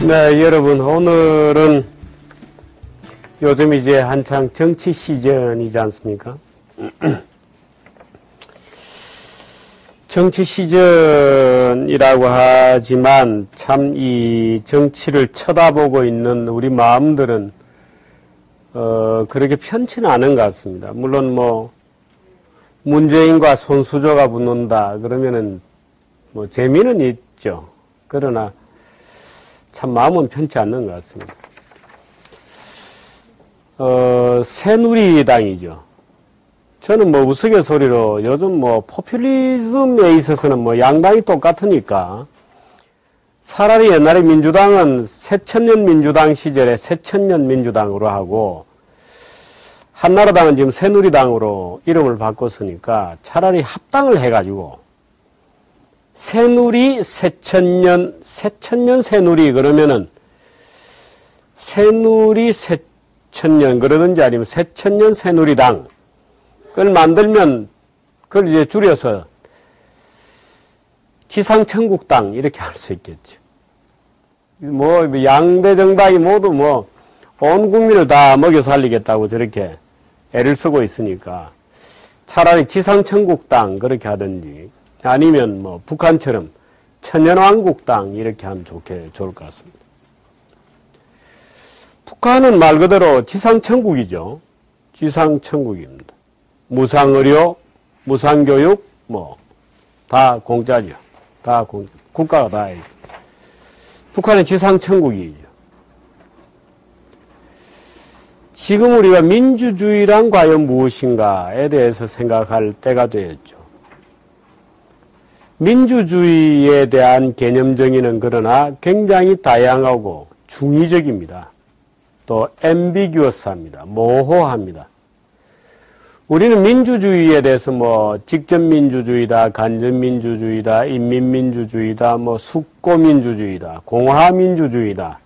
네, 여러분, 오늘은 요즘 이제 한창 정치 시즌이지 않습니까? 정치 시즌이라고 하지만 참 이 정치를 쳐다보고 있는 우리 마음들은 그렇게 편치는 않은 것 같습니다. 물론 뭐 문재인과 손수조가 붙는다 그러면은 뭐 재미는 있죠. 그러나 참 마음은 편치 않는 것 같습니다. 새누리당이죠. 저는 뭐 우스갯소리로 요즘 뭐 포퓰리즘에 있어서는 뭐 양당이 똑같으니까 차라리 옛날에 민주당은 새천년 민주당 시절에 새천년 민주당으로 하고 한나라당은 지금 새누리당으로 이름을 바꿨으니까 차라리 합당을 해가지고 새누리 새천년 새누리 그러면은 새누리 새천년 그러든지 아니면 새천년 새누리당 그걸 만들면 그걸 이제 줄여서 지상천국당 이렇게 할 수 있겠죠. 뭐 양대 정당이 모두 뭐 온 국민을 다 먹여 살리겠다고 저렇게 애를 쓰고 있으니까 차라리 지상천국당 그렇게 하든지 아니면 뭐 북한처럼 천연왕국당 이렇게 하면 좋을 것 같습니다. 북한은 말 그대로 지상천국이죠. 지상천국입니다. 무상의료, 무상교육, 뭐, 다 공짜죠. 다 공짜. 국가가 다 해요. 북한은 지상천국이죠. 지금 우리가 민주주의란 과연 무엇인가에 대해서 생각할 때가 되었죠. 민주주의에 대한 개념 정의는 그러나 굉장히 다양하고 중의적입니다. 또 ambiguous합니다. 모호합니다. 우리는 민주주의에 대해서 뭐 직접민주주의다, 간접민주주의다, 인민민주주의다, 뭐 숙고민주주의다, 공화민주주의다,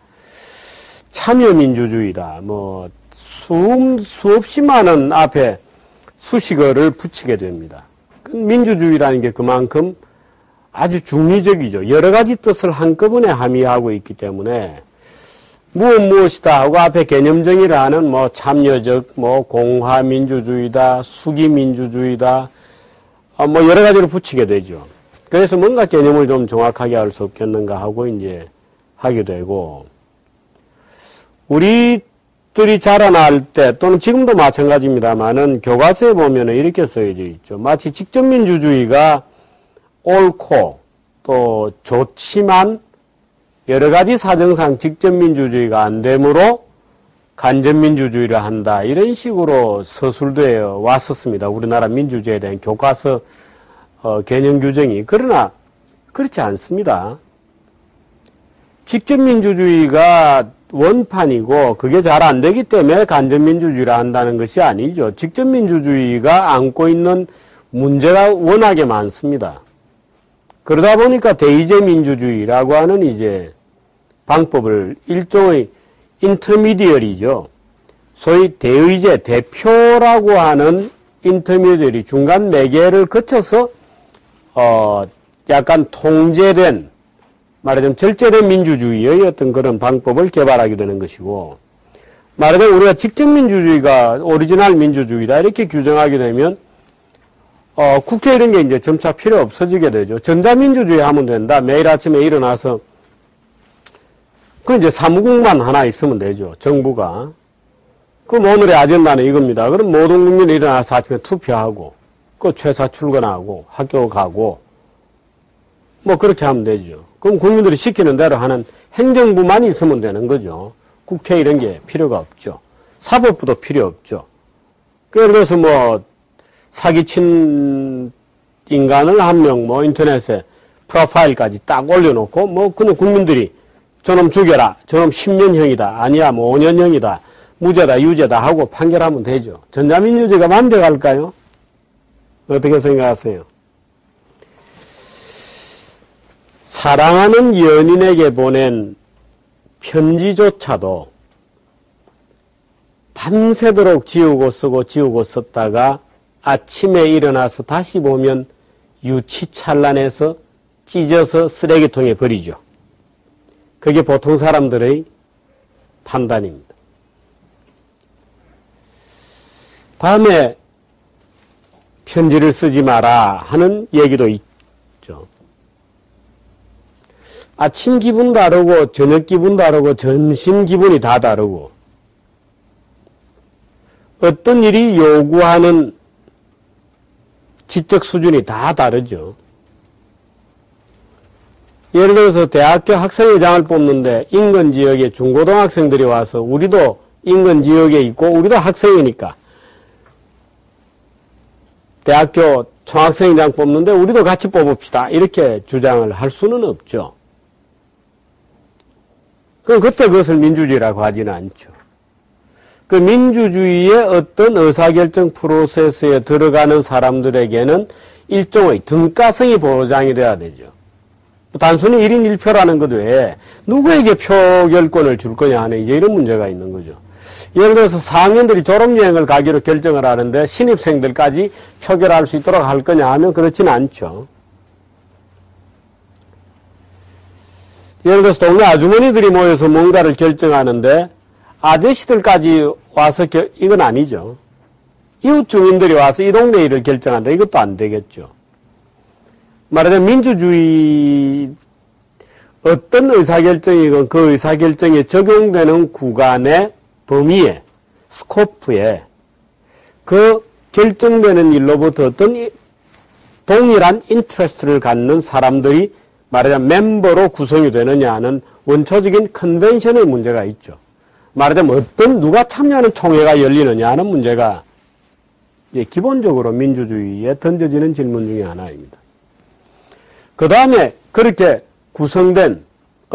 참여민주주의다, 뭐 수없이 많은 앞에 수식어를 붙이게 됩니다. 민주주의라는 게 그만큼 아주 중의적이죠. 여러 가지 뜻을 한꺼번에 함의하고 있기 때문에 무엇이다 하고 앞에 개념 정의를 하는 뭐 참여적, 뭐 공화민주주의다, 수기민주주의다, 뭐 여러 가지를 붙이게 되죠. 그래서 뭔가 개념을 좀 정확하게 할 수 없겠는가 하고 이제 하게 되고, 우리들이 자라날 때 또는 지금도 마찬가지입니다만은 교과서에 보면은 이렇게 써져 있죠. 마치 직접민주주의가 옳고 또 좋지만 여러 가지 사정상 직접민주주의가 안 되므로 간접민주주의를 한다. 이런 식으로 서술되어 왔었습니다. 우리나라 민주주의에 대한 교과서 개념 규정이. 그러나 그렇지 않습니다. 직접민주주의가 원판이고 그게 잘 안 되기 때문에 간접민주주의를 한다는 것이 아니죠. 직접민주주의가 안고 있는 문제가 워낙에 많습니다. 그러다 보니까 대의제 민주주의라고 하는 이제 방법을 일종의 인터미디어리죠. 소위 대의제, 대표라고 하는 인터미디어리 중간 매개를 거쳐서 약간 통제된 말하자면 절제된 민주주의의 어떤 그런 방법을 개발하게 되는 것이고, 말하자면 우리가 직접민주주의가 오리지널 민주주의다 이렇게 규정하게 되면 국회 이런 게 이제 점차 필요 없어지게 되죠. 전자민주주의 하면 된다. 매일 아침에 일어나서 그 이제 사무국만 하나 있으면 되죠. 정부가. 그럼 오늘의 아젠다는 이겁니다. 그럼 모든 국민이 일어나서 아침에 투표하고 그 회사 출근하고 학교 가고 뭐 그렇게 하면 되죠. 그럼 국민들이 시키는 대로 하는 행정부만 있으면 되는 거죠. 국회 이런 게 필요가 없죠. 사법부도 필요 없죠. 예를 들어서 뭐 사기친 인간을 한 명 뭐 인터넷에 프로파일까지 딱 올려놓고 뭐 그는 국민들이 저놈 죽여라. 저놈 10년형이다. 아니야 뭐 5년형이다. 무죄다 유죄다 하고 판결하면 되죠. 전자민주주의가 만들어갈까요? 어떻게 생각하세요? 사랑하는 연인에게 보낸 편지조차도 밤새도록 지우고 쓰고 지우고 썼다가 아침에 일어나서 다시 보면 유치찬란해서 찢어서 쓰레기통에 버리죠. 그게 보통 사람들의 판단입니다. 밤에 편지를 쓰지 마라 하는 얘기도 있죠. 아침 기분 다르고 저녁 기분 다르고 점심 기분이 다 다르고 어떤 일이 요구하는 지적 수준이 다 다르죠. 예를 들어서 대학교 학생회장을 뽑는데 인근 지역에 중고등학생들이 와서 우리도 인근 지역에 있고 우리도 학생이니까 대학교 총학생회장 뽑는데 우리도 같이 뽑읍시다 이렇게 주장을 할 수는 없죠. 그럼 그때 그것을 민주주의라고 하지는 않죠. 그 민주주의의 어떤 의사결정 프로세스에 들어가는 사람들에게는 일종의 등가성이 보장이 돼야 되죠. 단순히 1인 1표라는 것 외에 누구에게 표결권을 줄 거냐 하는 이제 이런 문제가 있는 거죠. 예를 들어서 4학년들이 졸업여행을 가기로 결정을 하는데 신입생들까지 표결할 수 있도록 할 거냐 하면 그렇지는 않죠. 예를 들어서 동네 아주머니들이 모여서 뭔가를 결정하는데 아저씨들까지 와서 이건 아니죠. 이웃 주민들이 와서 이 동네 일을 결정한다. 이것도 안 되겠죠. 말하자면 민주주의 어떤 의사결정이건 그 의사결정에 적용되는 구간의 범위에 스코프에 그 결정되는 일로부터 어떤 동일한 인트레스트를 갖는 사람들이 말하자면 멤버로 구성이 되느냐 하는 원초적인 컨벤션의 문제가 있죠. 말하자면 누가 참여하는 총회가 열리느냐 하는 문제가 기본적으로 민주주의에 던져지는 질문 중에 하나입니다. 그 다음에 그렇게 구성된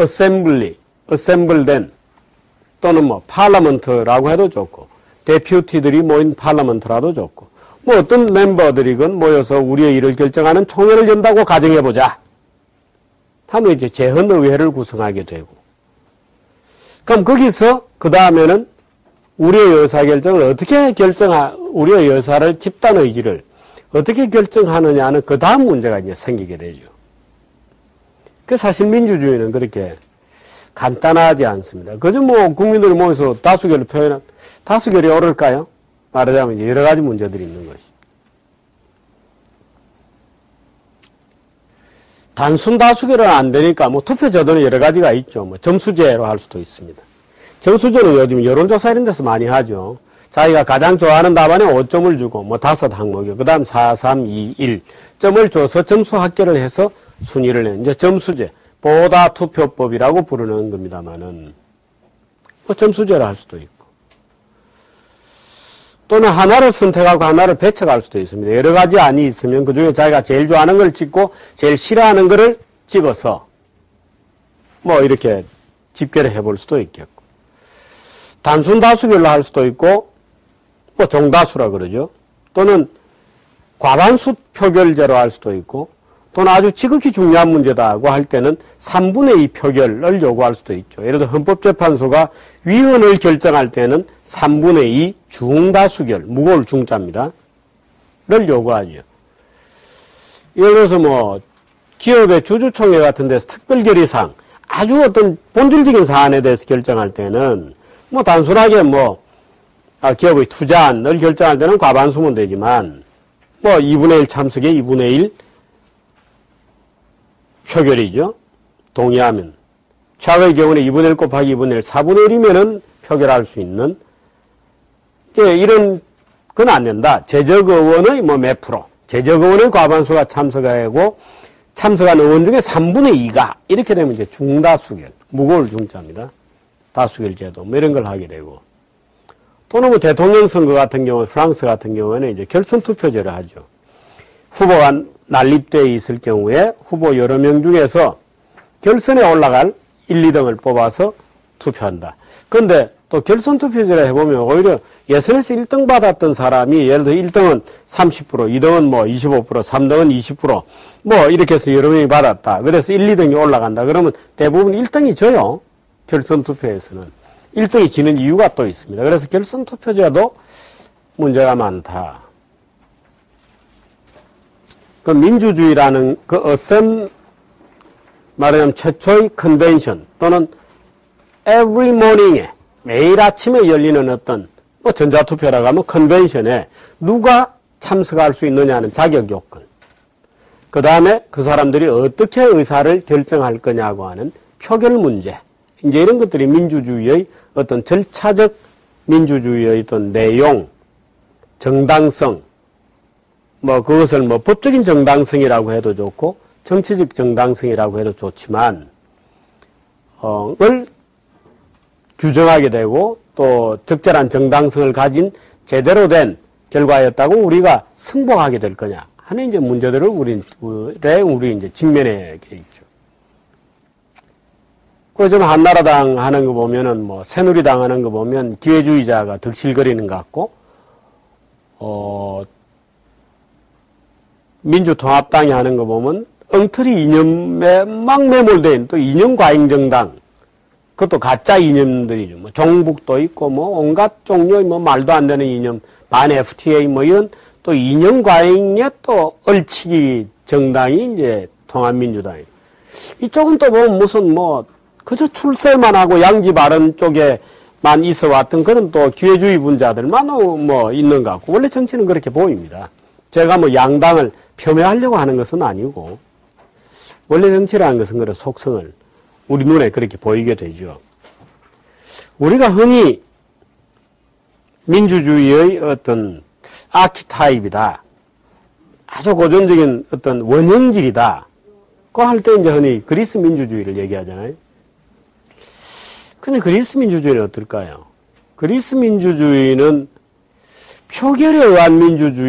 어셈블된 또는 뭐 파라먼트라고 해도 좋고 데퓨티들이 모인 파라먼트라도 좋고 뭐 어떤 멤버들이건 모여서 우리의 일을 결정하는 총회를 연다고 가정해보자 하면 이제 재헌의회를 구성하게 되고 그럼 거기서 그 다음에는 우리의 의사결정을 어떻게 우리의 의사를 집단의지를 어떻게 결정하느냐는 그 다음 문제가 이제 생기게 되죠. 그 사실 민주주의는 그렇게 간단하지 않습니다. 그저 뭐 국민들이 모여서 다수결을 표현한 다수결이 옳을까요? 말하자면 이제 여러 가지 문제들이 있는 것이죠. 단순 다수결은 안 되니까 뭐 투표 제도는 여러 가지가 있죠. 뭐 점수제로 할 수도 있습니다. 점수제는 요즘 여론조사 이런 데서 많이 하죠. 자기가 가장 좋아하는 답안에 5점을 주고 뭐 5항목이요. 그 다음 4, 3, 2, 1 점을 줘서 점수 합계를 해서 순위를 내는 이제 점수제, 보다 투표법이라고 부르는 겁니다만은 뭐 점수제로 할 수도 있고 또는 하나를 선택하고 하나를 배척할 수도 있습니다. 여러 가지 안이 있으면 그 중에 자기가 제일 좋아하는 걸 찍고 제일 싫어하는 거를 찍어서 뭐 이렇게 집계를 해볼 수도 있겠고 단순 다수결로 할 수도 있고 뭐 종다수라 그러죠. 또는 과반수 표결제로 할 수도 있고 또는 아주 지극히 중요한 문제다고 할 때는 3분의 2 표결을 요구할 수도 있죠. 예를 들어 헌법재판소가 위헌을 결정할 때는 3분의 2 중다수결, 무고를 중자입니다. 를 요구하죠. 예를 들어서 뭐 기업의 주주총회 같은 데서 특별결의사항, 아주 어떤 본질적인 사안에 대해서 결정할 때는 뭐 단순하게 뭐 기업의 투자안을 결정할 때는 과반수면 되지만 뭐 2분의 1 참석에 2분의 1 표결이죠. 동의하면. 최악의 경우는 2분의 1 곱하기 2분의 1, 4분의 1이면은 표결할 수 있는 이런 건 안 된다. 제적의원의 뭐 몇 프로, 제적의원의 과반수가 참석하고 참석한 의원 중에 3분의 2가 이렇게 되면 이제 중다수결, 무고를 중자입니다. 다수결 제도 뭐 이런 걸 하게 되고 또는 뭐 대통령 선거 같은 경우, 프랑스 같은 경우에는 이제 결선 투표제를 하죠. 후보가 난립되어 있을 경우에 후보 여러 명 중에서 결선에 올라갈 1, 2등을 뽑아서 투표한다. 그런데 또 결선 투표제를 해보면 오히려 예선에서 1등 받았던 사람이 예를 들어 1등은 30%, 2등은 뭐 25%, 3등은 20%, 뭐 이렇게 해서 여러 명이 받았다. 그래서 1, 2등이 올라간다. 그러면 대부분 1등이 져요. 결선 투표에서는. 1등이 지는 이유가 또 있습니다. 그래서 결선 투표제도 문제가 많다. 그 민주주의라는 그 말하자면 최초의 컨벤션 또는 every morning에 매일 아침에 열리는 어떤 뭐 전자투표라고 하면 컨벤션에 누가 참석할 수 있느냐는 자격 요건. 그 다음에 그 사람들이 어떻게 의사를 결정할 거냐고 하는 표결 문제. 이제 이런 것들이 민주주의의 어떤 절차적 민주주의의 어떤 내용, 정당성, 뭐 그것을 뭐 법적인 정당성이라고 해도 좋고 정치적 정당성이라고 해도 좋지만 을 규정하게 되고 또 적절한 정당성을 가진 제대로 된 결과였다고 우리가 승복하게 될 거냐 하는 이제 문제들을 우리 이제 직면해 있죠. 그 좀 한나라당 하는 거 보면은 뭐 새누리당 하는 거 보면 기회주의자가 득실거리는 것 같고 민주통합당이 하는 거 보면 엉터리 이념에 막 매몰되어 있는 또 이념 과잉 정당 그것도 가짜 이념들이죠. 뭐 종북도 있고 뭐 온갖 종류의 뭐 말도 안 되는 이념 반 FTA 뭐 이런 또 이념 과잉에 또 얽히기 정당이 이제 통합민주당이에요. 이쪽은 또 보면 무슨 뭐 그저 출세만 하고 양지 바른 쪽에만 있어 왔던 그런 또 기회주의 분자들만 뭐 있는 것 같고 원래 정치는 그렇게 보입니다. 제가 뭐 양당을 폄훼하려고 하는 것은 아니고 원래 정치라는 것은 그런 속성을 우리 눈에 그렇게 보이게 되죠. 우리가 흔히 민주주의의 어떤 아키타입이다. 아주 고전적인 어떤 원형질이다. 그 할 때 이제 흔히 그리스 민주주의를 얘기하잖아요. 근데 그리스 민주주의는 어떨까요? 그리스 민주주의는 표결에 의한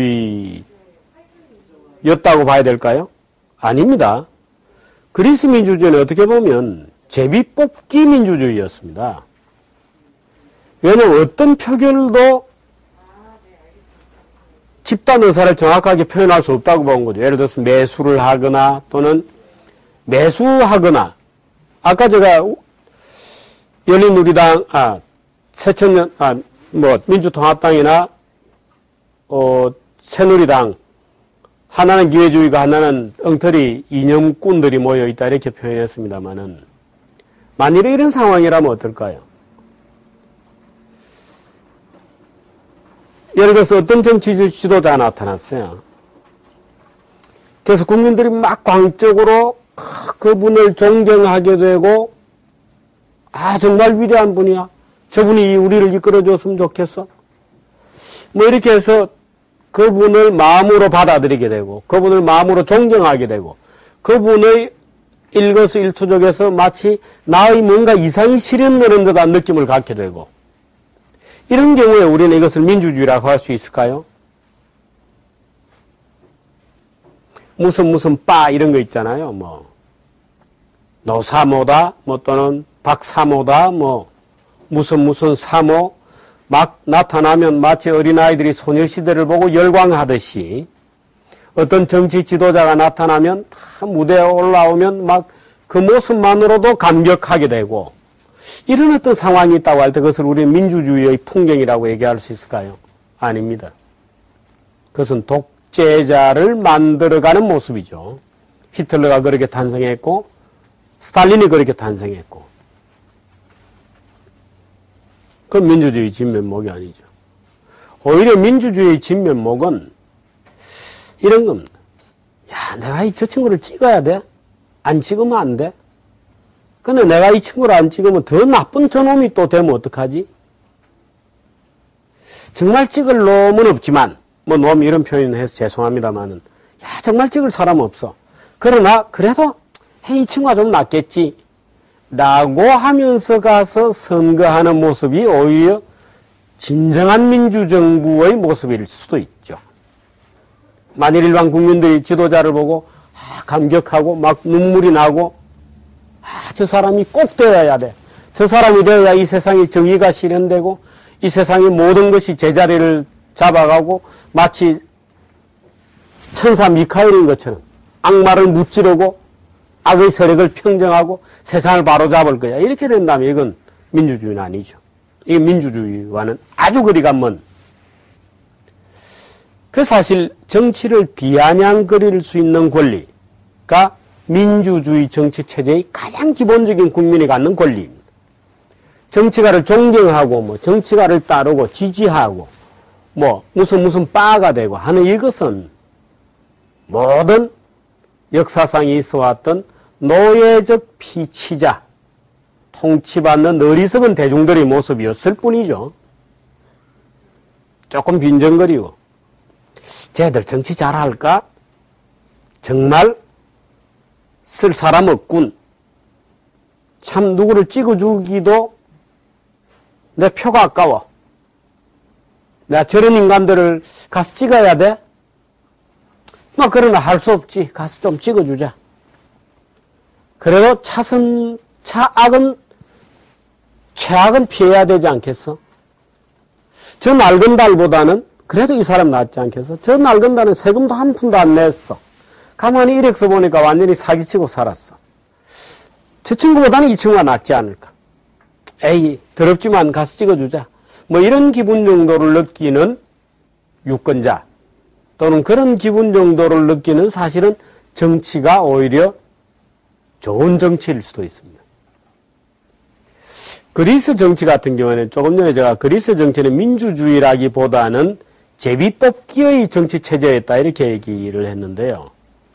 민주주의였다고 봐야 될까요? 아닙니다. 그리스 민주주의는 어떻게 보면 제비뽑기 민주주의였습니다. 왜냐하면 어떤 표결도 집단 의사를 정확하게 표현할 수 없다고 본 거죠. 예를 들어서 매수를 하거나 또는 매수하거나 아까 제가 열린우리당, 새천년, 뭐 민주통합당이나 새누리당 하나는 기회주의가 하나는 엉터리 이념꾼들이 모여있다 이렇게 표현했습니다만은 만일에 이런 상황이라면 어떨까요? 예를 들어서 어떤 정치 지도자가 나타났어요. 그래서 국민들이 막 광적으로 그분을 존경하게 되고 정말 위대한 분이야. 저분이 우리를 이끌어줬으면 좋겠어. 뭐 이렇게 해서 그분을 마음으로 받아들이게 되고 그분을 마음으로 존경하게 되고 그분의 일거수일투족에서 마치 나의 뭔가 이상이 실현되는 듯한 느낌을 갖게 되고 이런 경우에 우리는 이것을 민주주의라고 할 수 있을까요? 무슨 빠 이런 거 있잖아요. 뭐 노사모다 뭐 또는 박사모다 뭐 무슨 사모 막 나타나면 마치 어린아이들이 소녀시대를 보고 열광하듯이 어떤 정치 지도자가 나타나면 무대에 올라오면 막 그 모습만으로도 감격하게 되고 이런 어떤 상황이 있다고 할 때 그것을 우리는 민주주의의 풍경이라고 얘기할 수 있을까요? 아닙니다. 그것은 독재자를 만들어가는 모습이죠. 히틀러가 그렇게 탄생했고 스탈린이 그렇게 탄생했고 그건 민주주의 진면목이 아니죠. 오히려 민주주의의 진면목은 이런 겁니다. 야, 내가 저 친구를 찍어야 돼? 안 찍으면 안 돼? 근데 내가 이 친구를 안 찍으면 더 나쁜 저놈이 또 되면 어떡하지? 정말 찍을 놈은 없지만, 뭐 놈 이런 표현을 해서 죄송합니다만은, 야, 정말 찍을 사람 없어. 그러나, 그래도, 이 친구가 좀 낫겠지. 라고 하면서 가서 선거하는 모습이 오히려 진정한 민주정부의 모습일 수도 있죠. 만일 일반 국민들이 지도자를 보고 감격하고 막 눈물이 나고 저 사람이 꼭 되어야 돼. 저 사람이 되어야 이 세상에 정의가 실현되고 이 세상의 모든 것이 제자리를 잡아가고 마치 천사 미카엘인 것처럼 악마를 무찌르고 악의 세력을 평정하고 세상을 바로잡을 거야. 이렇게 된다면 이건 민주주의는 아니죠. 이게 민주주의와는 아주 거리가 먼. 그 사실 정치를 비아냥거릴 수 있는 권리가 민주주의 정치 체제의 가장 기본적인 국민이 갖는 권리입니다. 정치가를 존경하고 뭐 정치가를 따르고 지지하고 뭐 무슨 바가 되고 하는 이것은 모든 역사상에 있어 왔던 노예적 피치자, 통치받는 어리석은 대중들의 모습이었을 뿐이죠. 조금 빈정거리고 쟤들 정치 잘할까? 정말 쓸 사람 없군. 참 누구를 찍어주기도 내 표가 아까워. 내가 저런 인간들을 가서 찍어야 돼? 뭐 그러나 할 수 없지. 가서 좀 찍어주자. 그래도 최악은 피해야 되지 않겠어? 저 낡은 달보다는 그래도 이 사람 낫지 않겠어? 저 낡은 달은 세금도 한 푼도 안 냈어. 가만히 이력서 보니까 완전히 사기치고 살았어. 저 친구보다는 이 친구가 낫지 않을까? 에이, 더럽지만 가서 찍어주자. 뭐 이런 기분 정도를 느끼는 유권자 또는 그런 기분 정도를 느끼는 사실은 정치가 오히려 좋은 정치일 수도 있습니다. 그리스 정치 같은 경우에는 조금 전에 제가 그리스 정치는 민주주의라기보다는 제비뽑기의 정치 체제였다 이렇게 얘기를 했는데요.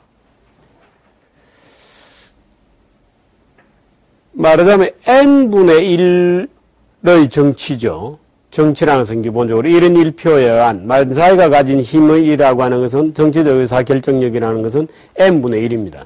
말하자면 n분의 1의 정치죠. 정치라는 것은 기본적으로 1인 1표에 의한 사회가 가진 힘의 1이라고 하는 것은 정치적 의사결정력이라는 것은 n분의 1입니다.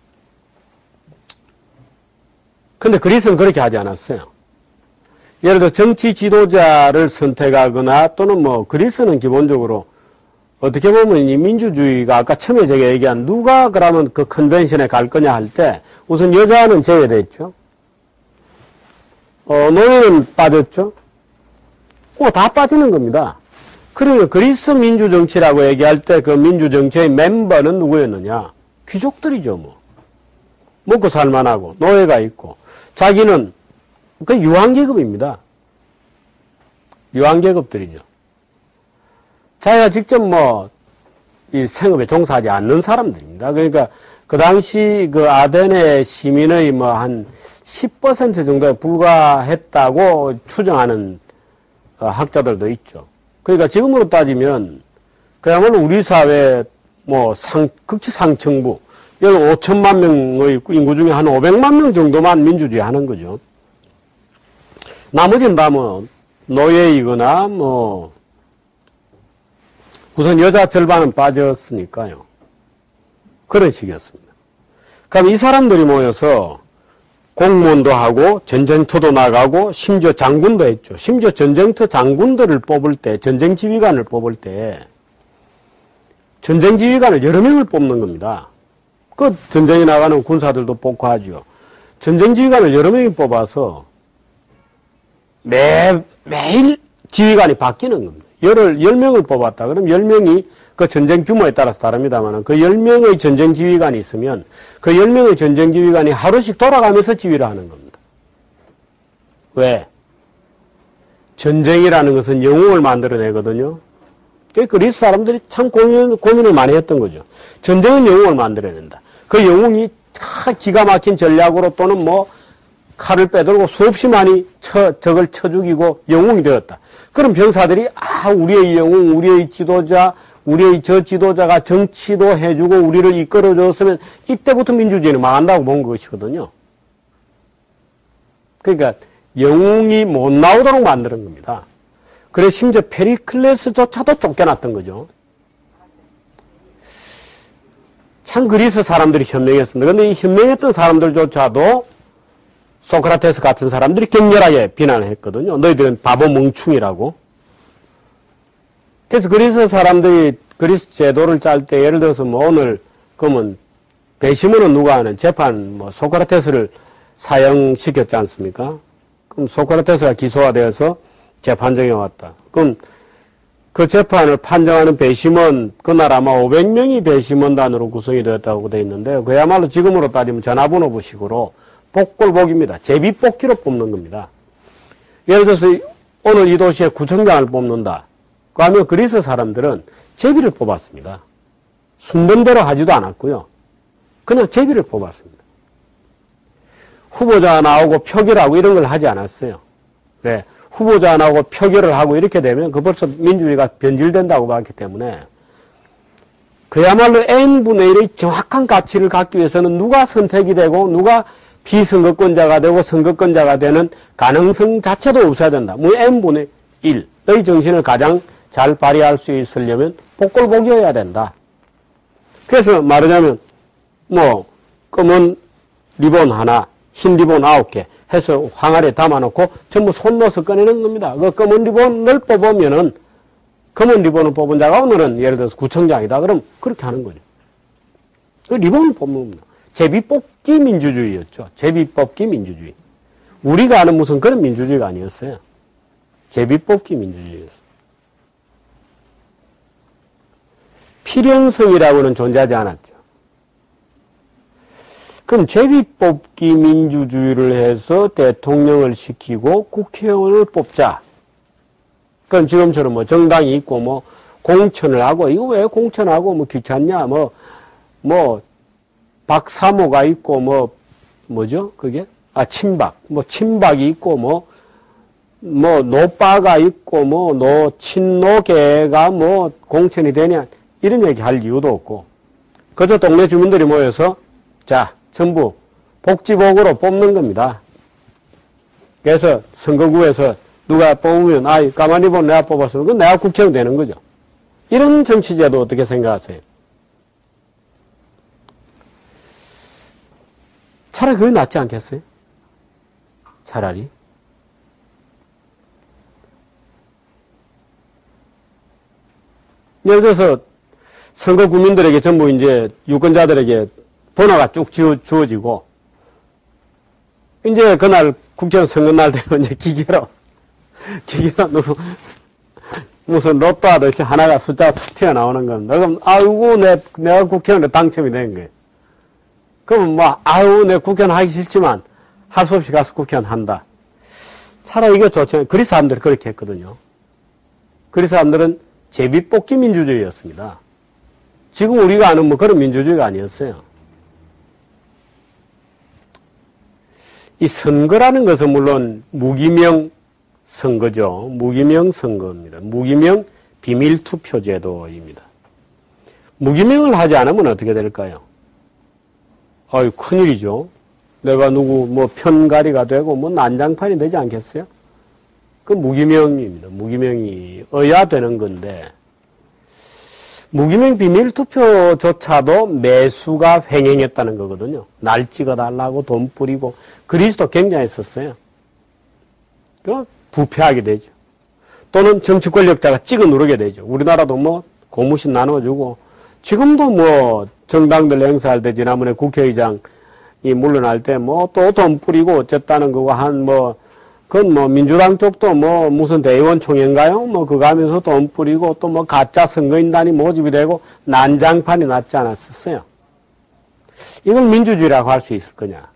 근데 그리스는 그렇게 하지 않았어요. 예를 들어 정치 지도자를 선택하거나 또는 뭐 그리스는 기본적으로 어떻게 보면 이 민주주의가 아까 처음에 제가 얘기한 누가 그러면 그 컨벤션에 갈 거냐 할 때 우선 여자는 제외됐죠. 노예는 빠졌죠. 다 빠지는 겁니다. 그러면 그리스 민주정치라고 얘기할 때 그 민주정치의 멤버는 누구였느냐? 귀족들이죠, 뭐. 먹고 살만하고, 노예가 있고, 자기는 그 유한계급입니다. 유한계급들이죠. 자기가 직접 뭐, 이 생업에 종사하지 않는 사람들입니다. 그러니까 그 당시 그 아테네 시민의 뭐 한 10% 정도에 불과했다고 추정하는 학자들도 있죠. 그러니까 지금으로 따지면 그야말로 우리 사회 뭐 극치 상층부 약 5천만 명의 인구 중에 한 500만 명 정도만 민주주의 하는 거죠. 나머지는 다 뭐 노예이거나 뭐 우선 여자 절반은 빠졌으니까요. 그런 식이었습니다. 그럼 이 사람들이 모여서 공무원도 하고 전쟁터도 나가고 심지어 장군도 했죠. 심지어 전쟁터 장군들을 뽑을 때 전쟁지휘관을 뽑을 때 전쟁지휘관을 여러 명을 뽑는 겁니다. 그 전쟁에 나가는 군사들도 뽑고 하죠. 전쟁지휘관을 여러 명이 뽑아서 매일 지휘관이 바뀌는 겁니다. 10명을 뽑았다. 그럼 10명이 그 전쟁 규모에 따라서 다릅니다만 그 10명의 전쟁 지휘관이 있으면 그 10명의 전쟁 지휘관이 하루씩 돌아가면서 지휘를 하는 겁니다. 왜? 전쟁이라는 것은 영웅을 만들어내거든요. 그리스 사람들이 참 고민을 많이 했던 거죠. 전쟁은 영웅을 만들어낸다. 그 영웅이 기가 막힌 전략으로 또는 뭐 칼을 빼들고 수없이 많이 적을 쳐 죽이고 영웅이 되었다. 그럼 병사들이 우리의 영웅, 우리의 지도자, 우리의 저 지도자가 정치도 해주고 우리를 이끌어줬으면 이때부터 민주주의는 망한다고 본 것이거든요. 그러니까 영웅이 못 나오도록 만드는 겁니다. 그래서 심지어 페리클레스조차도 쫓겨났던 거죠. 참 그리스 사람들이 현명했습니다. 그런데 이 현명했던 사람들조차도 소크라테스 같은 사람들이 격렬하게 비난을 했거든요. 너희들은 바보 멍충이라고. 그래서 그리스 사람들이 그리스 제도를 짤 때 예를 들어서 뭐 오늘 그러면 배심원은 누가 하는 재판 뭐 소크라테스를 사형시켰지 않습니까? 그럼 소크라테스가 기소가 되어서 재판정에 왔다. 그럼 그 재판을 판정하는 배심원 그날 아마 500명이 배심원단으로 구성이 되었다고 되어 있는데요. 그야말로 지금으로 따지면 전화번호부식으로 복골복입니다. 제비뽑기로 뽑는 겁니다. 예를 들어서 오늘 이 도시에 구청장을 뽑는다. 그러면 그리스 사람들은 제비를 뽑았습니다. 순번대로 하지도 않았고요. 그냥 제비를 뽑았습니다. 후보자가 나오고 표결하고 이런 걸 하지 않았어요. 왜? 후보자가 나오고 표결을 하고 이렇게 되면 그 벌써 민주주의가 변질된다고 봤기 때문에 그야말로 n분의 1의 정확한 가치를 갖기 위해서는 누가 선택이 되고 누가 비선거권자가 되고 선거권자가 되는 가능성 자체도 없어야 된다. 뭐 n분의 1의 정신을 가장 잘 발휘할 수 있으려면 복골복이어야 된다. 그래서 말하자면 뭐 검은 리본 하나, 흰 리본 9개 해서 항아리에 담아놓고 전부 손 넣어서 꺼내는 겁니다. 그 검은 리본을 뽑으면은 검은 리본을 뽑은 자가 오늘은 예를 들어서 구청장이다. 그럼 그렇게 하는 거죠. 그 리본을 뽑는 겁니다. 제비뽑기 민주주의였죠. 제비뽑기 민주주의. 우리가 아는 무슨 그런 민주주의가 아니었어요. 제비뽑기 민주주의였어요. 필연성이라고는 존재하지 않았죠. 그럼 제비뽑기 민주주의를 해서 대통령을 시키고 국회의원을 뽑자. 그럼 지금처럼 뭐 정당이 있고 뭐 공천을 하고 이거 왜 공천하고 뭐 귀찮냐 뭐 박사모가 있고 뭐죠 그게 친박 뭐 친박이 있고 뭐 노빠가 있고 뭐 친노계가 뭐 공천이 되냐 이런 얘기 할 이유도 없고 그저 동네 주민들이 모여서 자 전부 복지복으로 뽑는 겁니다. 그래서 선거구에서 누가 뽑으면 가만히 보면 내가 뽑았으면 그건 내가 국회의원 되는 거죠. 이런 정치제도 어떻게 생각하세요? 차라리 그게 낫지 않겠어요? 차라리. 예를 들어서 선거 구민들에게 전부 이제 유권자들에게 번호가 쭉 주어지고 이제 그날 국회의원 선거날 되면 이제 기계로 누구 무슨 로또 하듯이 하나가 숫자가 툭 튀어나오는 겁니다. 그럼 아이고 내가 국회의원에 당첨이 된 거예요. 그러면 내 국회의원 하기 싫지만 할 수 없이 가서 국회의원 한다. 차라리 이거 좋죠. 그리스 사람들이 그렇게 했거든요. 그리스 사람들은 제비뽑기 민주주의였습니다. 지금 우리가 아는 뭐 그런 민주주의가 아니었어요. 이 선거라는 것은 물론 무기명 선거죠. 무기명 선거입니다. 무기명 비밀투표제도입니다. 무기명을 하지 않으면 어떻게 될까요? 큰일이죠. 내가 누구 편가리가 되고 난장판이 되지 않겠어요? 그 무기명입니다. 무기명이어야 되는 건데 무기명 비밀투표조차도 매수가 횡행했다는 거거든요. 날 찍어달라고 돈 뿌리고 그리스도 굉장했었어요. 부패하게 되죠. 또는 정치 권력자가 찍어 누르게 되죠. 우리나라도 고무신 나눠주고 지금도 정당들 행사할 때 지난번에 국회의장이 물러날 때 또 돈 뿌리고 어쨌다는 거고 그건 민주당 쪽도 무슨 대의원 총회인가요? 그거 하면서 돈 뿌리고 또 가짜 선거인단이 모집이 되고 난장판이 났지 않았었어요. 이걸 민주주의라고 할 수 있을 거냐?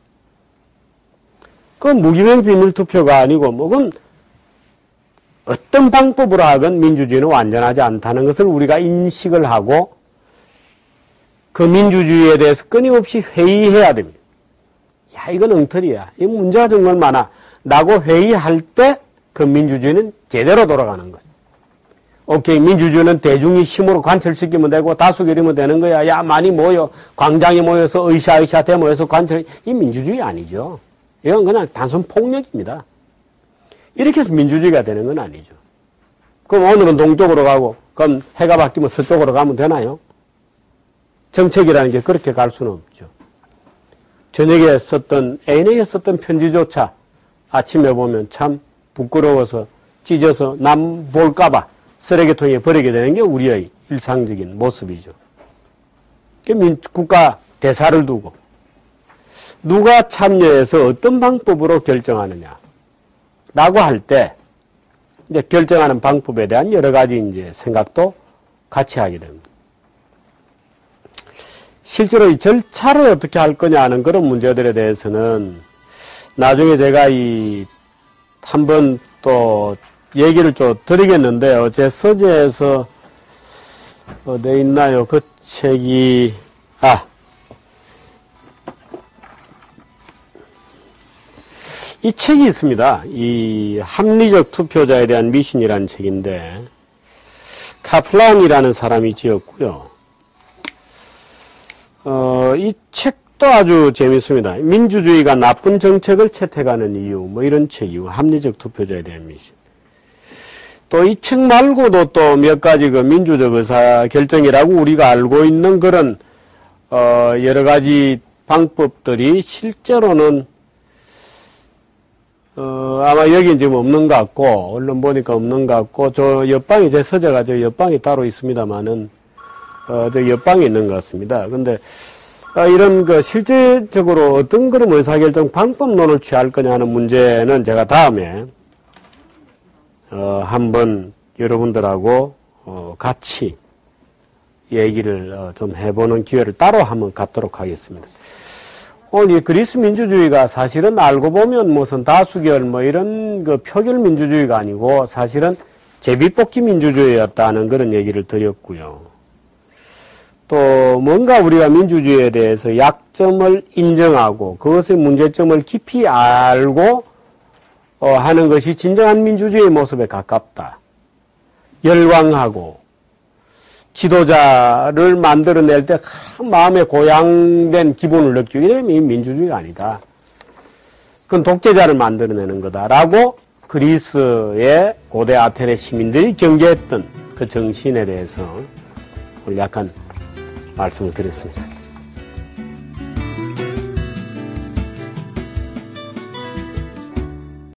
그건 무기명 비밀투표가 아니고 그건 어떤 방법으로 하건 민주주의는 완전하지 않다는 것을 우리가 인식을 하고 그 민주주의에 대해서 끊임없이 회의해야 됩니다. 이건 엉터리야. 이 문제가 정말 많아. 라고 회의할 때 그 민주주의는 제대로 돌아가는 거죠. 오케이, 민주주의는 대중이 힘으로 관철시키면 되고 다수결이면 되는 거야. 야, 많이 모여. 광장에 모여서 으쌰으쌰 대모여서 관철. 이 민주주의 아니죠. 이건 그냥 단순 폭력입니다. 이렇게 해서 민주주의가 되는 건 아니죠. 그럼 오늘은 동쪽으로 가고 그럼 해가 바뀌면 서쪽으로 가면 되나요? 정책이라는 게 그렇게 갈 수는 없죠. 저녁에 썼던 애인에게 썼던 편지조차 아침에 보면 참 부끄러워서 찢어서 남 볼까봐 쓰레기통에 버리게 되는 게 우리의 일상적인 모습이죠. 국가 대사를 두고 누가 참여해서 어떤 방법으로 결정하느냐 라고 할 때 이제 결정하는 방법에 대한 여러 가지 이제 생각도 같이 하게 됩니다. 실제로 이 절차를 어떻게 할 거냐 하는 그런 문제들에 대해서는 나중에 제가 한번 또 얘기를 좀 드리겠는데요. 제 서재에서 어디 있나요? 그 책이 이 책이 있습니다. 이 합리적 투표자에 대한 미신이라는 책인데 카플란이라는 사람이 지었고요. 이 책도 아주 재밌습니다. 민주주의가 나쁜 정책을 채택하는 이유, 뭐 이런 책이고, 합리적 투표자에 대한 미신. 또 이 책 말고도 또 몇 가지 그 민주적 의사 결정이라고 우리가 알고 있는 그런 여러 가지 방법들이 실제로는 아마 여기 지금 없는 것 같고, 언론 보니까 없는 것 같고, 저 옆방에 제 서재가 저 옆방에 따로 있습니다만은, 저 옆방에 있는 것 같습니다. 근데, 이런 그 실제적으로 어떤 그런 의사결정 방법론을 취할 거냐 하는 문제는 제가 다음에, 한번 여러분들하고, 같이 얘기를 좀 해보는 기회를 따로 한번 갖도록 하겠습니다. 오늘 이 그리스 민주주의가 사실은 알고 보면 무슨 다수결 뭐 이런 그 표결 민주주의가 아니고 사실은 제비뽑기 민주주의였다는 그런 얘기를 드렸고요. 또 뭔가 우리가 민주주의에 대해서 약점을 인정하고 그것의 문제점을 깊이 알고 하는 것이 진정한 민주주의의 모습에 가깝다. 열광하고 지도자를 만들어낼 때 마음에 고양된 기분을 느끼게 되면 이 민주주의가 아니다. 그건 독재자를 만들어내는 거다라고 그리스의 고대 아테네 시민들이 경계했던 그 정신에 대해서 오늘 약간 말씀을 드렸습니다.